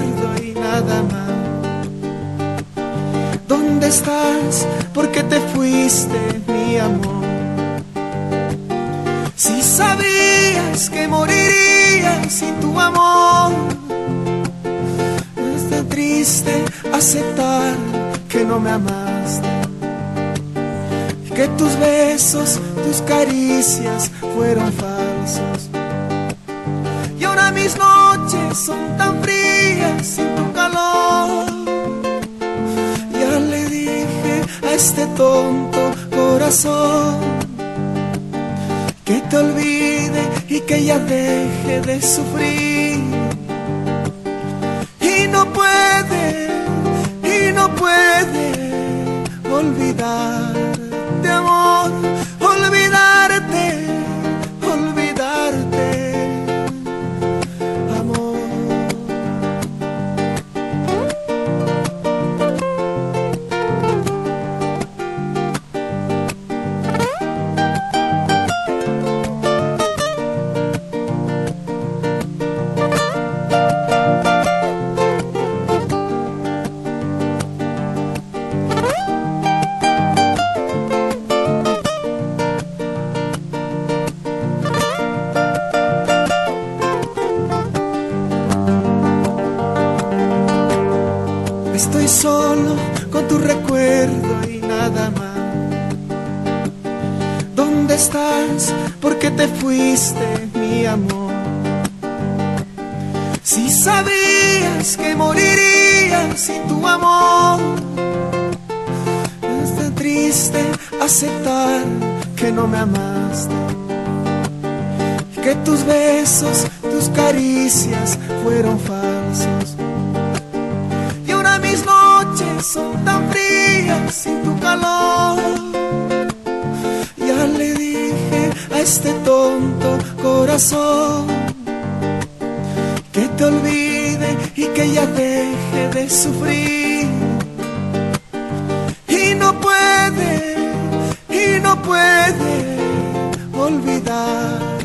recuerdo y nada más. ¿Dónde estás? ¿Por qué te fuiste, mi amor? Si sabías que moriría sin tu amor. Es tan triste aceptar que no me amaste, que tus besos, tus caricias fueron falsos. Y ahora mis noches son tan frías sin tu calor. Ya le dije a este tonto corazón que te olvide y que ya deje de sufrir. Y no puede olvidarte, amor, olvidarte, olvidarte, amor. Estoy solo con tu recuerdo y nada más. ¿Dónde estás? ¿Por qué te fuiste, mi amor? Si sabías que moriría sin tu amor. Es tan triste aceptar que no me amaste, que tus besos, tus caricias fueron falsos. Mis noches son tan frías sin tu calor. Ya le dije a este tonto corazón que te olvide y que ya deje de sufrir. Y no puede olvidar.